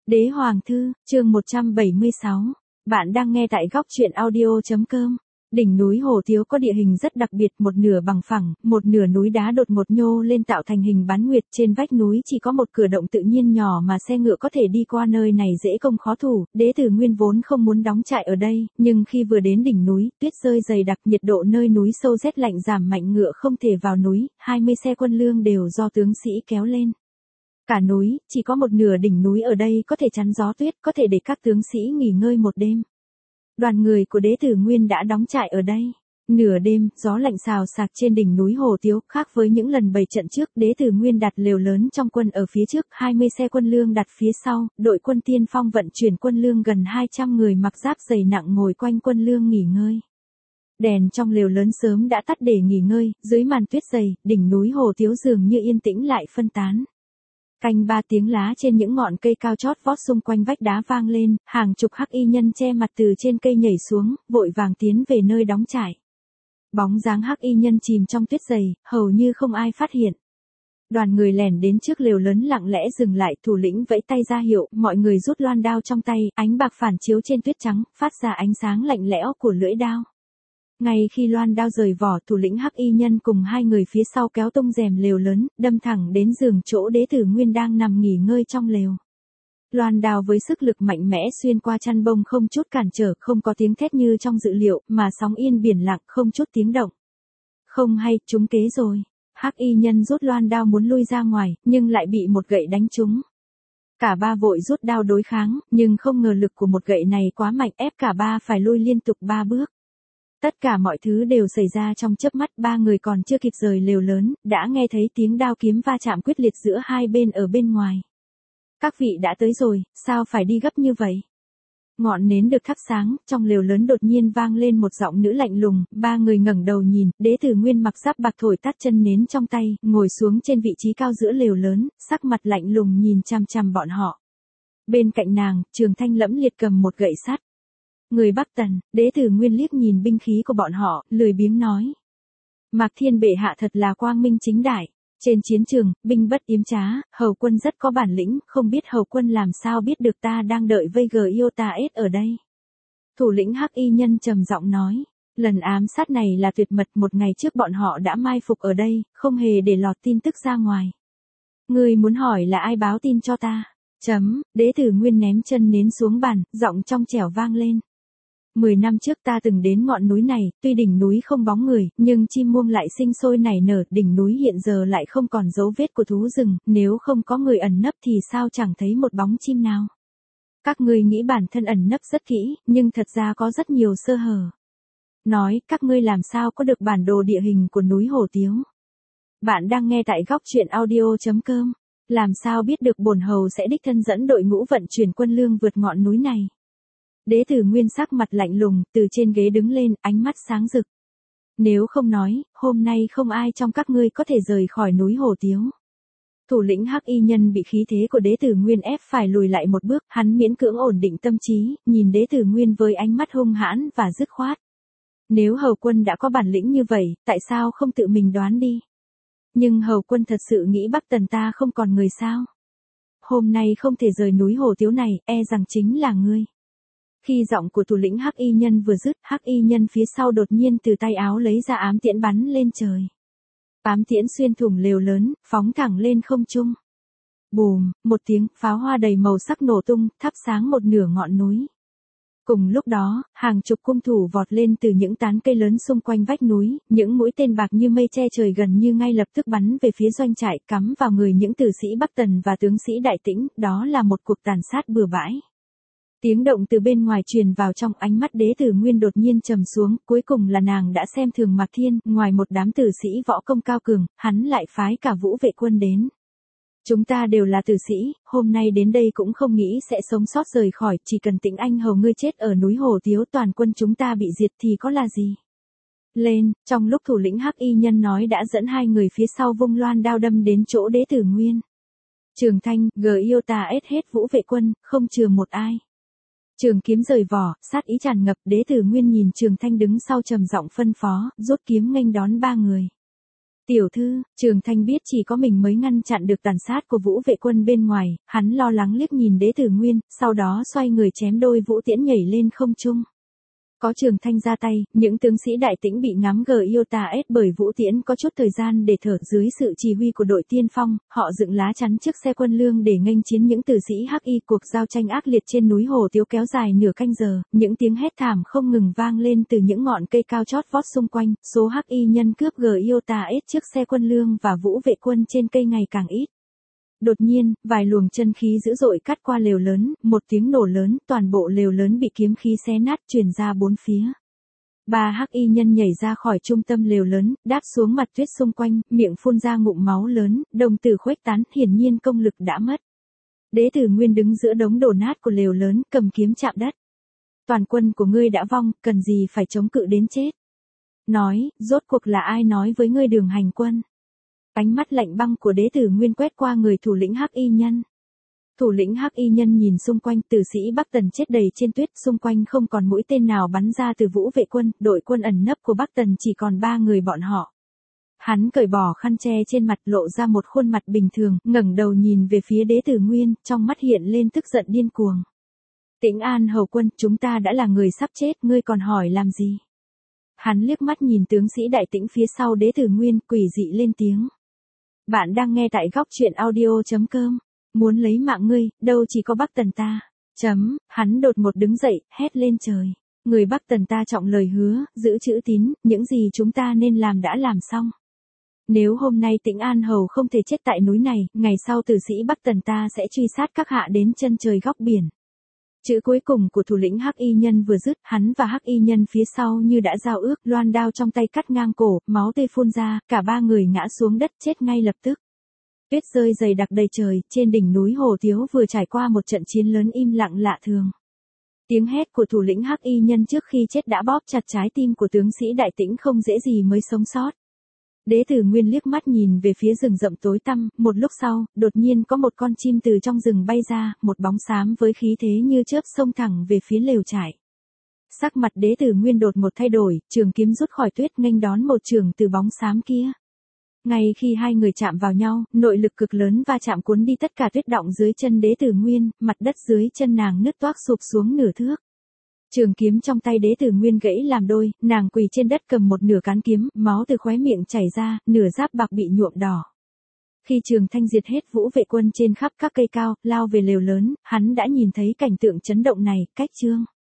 Đế Hoàng Thư, chương 176. Bạn đang nghe tại góc truyện audio.com. Đỉnh núi Hồ Tiếu có địa hình rất đặc biệt, một nửa bằng phẳng, một nửa núi đá đột ngột nhô lên tạo thành hình bán nguyệt. Trên vách núi chỉ có một cửa động tự nhiên nhỏ mà xe ngựa có thể đi qua, nơi này dễ công khó thủ. Đế Tử Nguyên vốn không muốn đóng trại ở đây, nhưng khi vừa đến đỉnh núi, tuyết rơi dày đặc, nhiệt độ nơi núi sâu rét lạnh giảm mạnh, ngựa không thể vào núi, 20 xe quân lương đều do tướng sĩ kéo lên. Cả núi, chỉ có một nửa đỉnh núi ở đây có thể chắn gió tuyết, có thể để các tướng sĩ nghỉ ngơi một đêm. Đoàn người của Đế Tử Nguyên đã đóng trại ở đây. Nửa đêm, gió lạnh xào xạc trên đỉnh núi Hồ Tiếu, khác với những lần bày trận trước, Đế Tử Nguyên đặt lều lớn trong quân ở phía trước, 20 xe quân lương đặt phía sau, đội quân tiên phong vận chuyển quân lương gần 200 người mặc giáp dày nặng ngồi quanh quân lương nghỉ ngơi. Đèn trong lều lớn sớm đã tắt để nghỉ ngơi, dưới màn tuyết dày, đỉnh núi Hồ Tiếu dường như yên tĩnh lại phân tán. Canh 3 tiếng lá trên những ngọn cây cao chót vót xung quanh vách đá vang lên, hàng chục hắc y nhân che mặt từ trên cây nhảy xuống, vội vàng tiến về nơi đóng trại. Bóng dáng hắc y nhân chìm trong tuyết dày, hầu như không ai phát hiện. Đoàn người lẻn đến trước lều lớn lặng lẽ dừng lại, thủ lĩnh vẫy tay ra hiệu, mọi người rút loan đao trong tay, ánh bạc phản chiếu trên tuyết trắng, phát ra ánh sáng lạnh lẽo của lưỡi đao. Ngay khi loan đao rời vỏ, thủ lĩnh hắc y nhân cùng hai người phía sau kéo tung rèm lều lớn, đâm thẳng đến giường chỗ Đế Tử Nguyên đang nằm nghỉ ngơi trong lều. Loan đao với sức lực mạnh mẽ xuyên qua chăn bông không chút cản trở, không có tiếng thét như trong dự liệu, mà sóng yên biển lặng, không chút tiếng động. Không hay, trúng kế rồi. Hắc y nhân rút loan đao muốn lui ra ngoài, nhưng lại bị một gậy đánh trúng. Cả ba vội rút đao đối kháng, nhưng không ngờ lực của một gậy này quá mạnh, ép cả ba phải lui liên tục 3 bước. Tất cả mọi thứ đều xảy ra trong chớp mắt, ba người còn chưa kịp rời lều lớn, đã nghe thấy tiếng đao kiếm va chạm quyết liệt giữa hai bên ở bên ngoài. Các vị đã tới rồi, sao phải đi gấp như vậy? Ngọn nến được thắp sáng, trong lều lớn đột nhiên vang lên một giọng nữ lạnh lùng, ba người ngẩng đầu nhìn, Đế Tử Nguyên mặc giáp bạc thổi tắt chân nến trong tay, ngồi xuống trên vị trí cao giữa lều lớn, sắc mặt lạnh lùng nhìn chằm chằm bọn họ. Bên cạnh nàng, Trường Thanh lẫm liệt cầm một gậy sắt. Người Bắc Tần. Đế Tử Nguyên liếc nhìn binh khí của bọn họ, lười biếng nói. Mạc Thiên bệ hạ thật là quang minh chính đại. Trên chiến trường, binh bất yếm trá, hầu quân rất có bản lĩnh, không biết hầu quân làm sao biết được ta đang đợi vây Giota-S ở đây. Thủ lĩnh hắc y nhân trầm giọng nói. Lần ám sát này là tuyệt mật, một ngày trước bọn họ đã mai phục ở đây, không hề để lọt tin tức ra ngoài. Ngươi muốn hỏi là ai báo tin cho ta? Đế Tử Nguyên ném chân nến xuống bàn, giọng trong trẻo vang lên. 10 năm trước ta từng đến ngọn núi này, tuy đỉnh núi không bóng người, nhưng chim muông lại sinh sôi nảy nở, đỉnh núi hiện giờ lại không còn dấu vết của thú rừng, nếu không có người ẩn nấp thì sao chẳng thấy một bóng chim nào. Các ngươi nghĩ bản thân ẩn nấp rất kỹ, nhưng thật ra có rất nhiều sơ hở. Nói, các ngươi làm sao có được bản đồ địa hình của núi Hồ Tiếu? Bạn đang nghe tại góc truyện audio.com. Làm sao biết được bổn hầu sẽ đích thân dẫn đội ngũ vận chuyển quân lương vượt ngọn núi này? Đế Tử Nguyên sắc mặt lạnh lùng, từ trên ghế đứng lên, ánh mắt sáng rực. Nếu không nói, hôm nay không ai trong các ngươi có thể rời khỏi núi Hồ Tiếu. Thủ lĩnh hắc y nhân bị khí thế của Đế Tử Nguyên ép phải lùi lại một bước, hắn miễn cưỡng ổn định tâm trí, nhìn Đế Tử Nguyên với ánh mắt hung hãn và dứt khoát. Nếu hầu quân đã có bản lĩnh như vậy, tại sao không tự mình đoán đi? Nhưng hầu quân thật sự nghĩ Bắc Tần ta không còn người sao? Hôm nay không thể rời núi Hồ Tiếu này, e rằng chính là ngươi. Khi giọng của thủ lĩnh hắc y nhân vừa dứt, hắc y nhân phía sau đột nhiên từ tay áo lấy ra ám tiễn bắn lên trời. Ám tiễn xuyên thủng lều lớn, phóng thẳng lên không trung. Bùm, một tiếng, pháo hoa đầy màu sắc nổ tung, thắp sáng một nửa ngọn núi. Cùng lúc đó, hàng chục cung thủ vọt lên từ những tán cây lớn xung quanh vách núi, những mũi tên bạc như mây che trời gần như ngay lập tức bắn về phía doanh trại, cắm vào người những tử sĩ Bắc Tần và tướng sĩ Đại Tĩnh, đó là một cuộc tàn sát bừa bãi. Tiếng động từ bên ngoài truyền vào trong, ánh mắt Đế Tử Nguyên đột nhiên trầm xuống, cuối cùng là nàng đã xem thường Mạc Thiên, ngoài một đám tử sĩ võ công cao cường, hắn lại phái cả vũ vệ quân đến. Chúng ta đều là tử sĩ, hôm nay đến đây cũng không nghĩ sẽ sống sót rời khỏi, chỉ cần Tĩnh Anh hầu ngươi chết ở núi Hồ Tiếu, toàn quân chúng ta bị diệt thì có là gì. Lên, trong lúc thủ lĩnh hắc y nhân nói đã dẫn hai người phía sau vung loan đao đâm đến chỗ Đế Tử Nguyên. Trường Thanh, Giota-S hết vũ vệ quân, không chừa một ai. Trường kiếm rời vỏ, sát ý tràn ngập, Đế Tử Nguyên nhìn Trường Thanh đứng sau trầm giọng phân phó, rút kiếm nghênh đón ba người. Tiểu thư, Trường Thanh biết chỉ có mình mới ngăn chặn được tàn sát của Vũ Vệ Quân bên ngoài, hắn lo lắng liếc nhìn Đế Tử Nguyên, sau đó xoay người chém đôi vũ tiễn nhảy lên không trung. Có Trường Thanh ra tay, những tướng sĩ Đại Tĩnh bị ngắm Giota-S bởi vũ tiễn có chút thời gian để thở dưới sự chỉ huy của đội tiên phong, họ dựng lá chắn trước xe quân lương để nghênh chiến những tử sĩ Hắc Y. Cuộc giao tranh ác liệt trên núi Hồ Tiếu kéo dài nửa canh giờ, những tiếng hét thảm không ngừng vang lên từ những ngọn cây cao chót vót xung quanh, số Hắc Y nhân cướp Giota-S trước xe quân lương và Vũ Vệ Quân trên cây ngày càng ít. Đột nhiên, vài luồng chân khí dữ dội cắt qua lều lớn, một tiếng nổ lớn, toàn bộ lều lớn bị kiếm khí xé nát truyền ra bốn phía. Ba Hắc Y nhân nhảy ra khỏi trung tâm lều lớn, đáp xuống mặt tuyết xung quanh, miệng phun ra ngụm máu lớn, đồng tử khuếch tán, hiển nhiên công lực đã mất. Đế Tử Nguyên đứng giữa đống đổ nát của lều lớn, cầm kiếm chạm đất. Toàn quân của ngươi đã vong, cần gì phải chống cự đến chết. Nói, rốt cuộc là ai nói với ngươi Đường Hành Quân? Ánh mắt lạnh băng của Đế Tử Nguyên quét qua người thủ lĩnh Hắc Y nhân. Thủ lĩnh Hắc Y nhân nhìn xung quanh, tử sĩ Bắc Tần chết đầy trên tuyết, xung quanh không còn mũi tên nào bắn ra từ Vũ Vệ Quân, đội quân ẩn nấp của Bắc Tần chỉ còn 3 người bọn họ. Hắn cởi bỏ khăn che trên mặt, lộ ra một khuôn mặt bình thường, ngẩng đầu nhìn về phía Đế Tử Nguyên, trong mắt hiện lên tức giận điên cuồng. Tĩnh An hầu quân, chúng ta đã là người sắp chết, ngươi còn hỏi làm gì? Hắn liếc mắt nhìn tướng sĩ Đại Tĩnh phía sau Đế Tử Nguyên, quỷ dị lên tiếng. Bạn đang nghe tại góc truyện audio.com. Muốn lấy mạng ngươi, đâu chỉ có Bắc Tần ta. Hắn đột ngột đứng dậy, hét lên trời. Người Bắc Tần ta trọng lời hứa, giữ chữ tín, những gì chúng ta nên làm đã làm xong. Nếu hôm nay Tĩnh An hầu không thể chết tại núi này, ngày sau tử sĩ Bắc Tần ta sẽ truy sát các hạ đến chân trời góc biển. Chữ cuối cùng của thủ lĩnh Hắc Y nhân vừa dứt, hắn và Hắc Y nhân phía sau như đã giao ước, loan đao trong tay cắt ngang cổ, máu tươi phun ra, cả 3 người ngã xuống đất chết ngay lập tức. Tuyết rơi dày đặc đầy trời, trên đỉnh núi Hồ Tiếu vừa trải qua một trận chiến lớn im lặng lạ thường. Tiếng hét của thủ lĩnh Hắc Y nhân trước khi chết đã bóp chặt trái tim của tướng sĩ Đại Tĩnh, không dễ gì mới sống sót. Đế Tử Nguyên liếc mắt nhìn về phía rừng rậm tối tăm, một lúc sau, đột nhiên có một con chim từ trong rừng bay ra, một bóng xám với khí thế như chớp xông thẳng về phía lều trại. Sắc mặt Đế Tử Nguyên đột một thay đổi, trường kiếm rút khỏi tuyết nghênh đón một trường từ bóng xám kia. Ngay khi hai người chạm vào nhau, nội lực cực lớn va chạm cuốn đi tất cả tuyết đọng dưới chân Đế Tử Nguyên, mặt đất dưới chân nàng nứt toác sụp xuống nửa thước. Trường kiếm trong tay Đế Tử Nguyên gãy làm đôi, nàng quỳ trên đất cầm một nửa cán kiếm, máu từ khóe miệng chảy ra, nửa giáp bạc bị nhuộm đỏ. Khi Trường Thanh diệt hết Vũ Vệ Quân trên khắp các cây cao, lao về lều lớn, hắn đã nhìn thấy cảnh tượng chấn động này, cách chương.